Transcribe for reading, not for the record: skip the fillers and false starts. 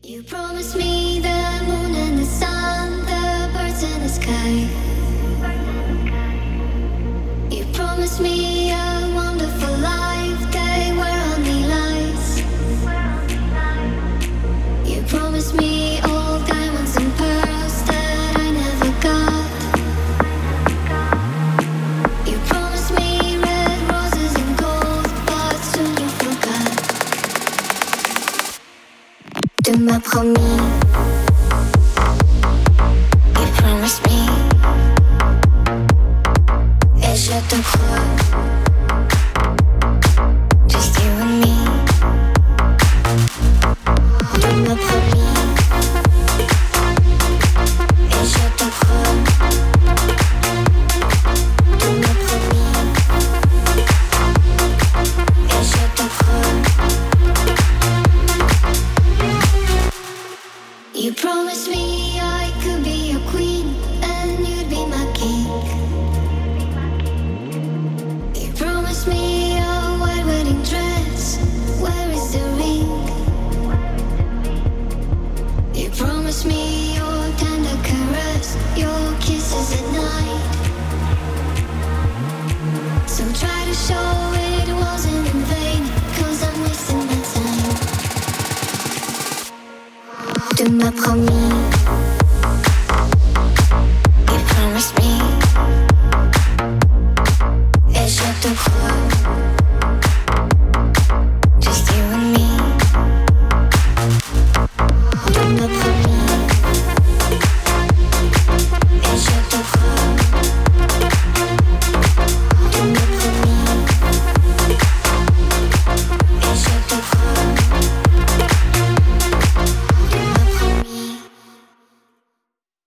You promised me the moon and the sun, the birds in the sky. You promised me a wonderful life, they were only lies. You promised me all diamonds and pearls that I never got. You promised me red roses and gold, but soon you forgot. Tu m'as promis, you promised me, et je te crois, just you and me. Tu m'as promis, et je te crois. Tu m'as promis, et je te crois. You promised me I could be your queen and you'd be my king. You promised me a white wedding dress, where is the ring? You promised me your tender caress, your kisses at night. So try to show it wasn't in vain, 'cause I'm wasting my time. Tu m'as promis,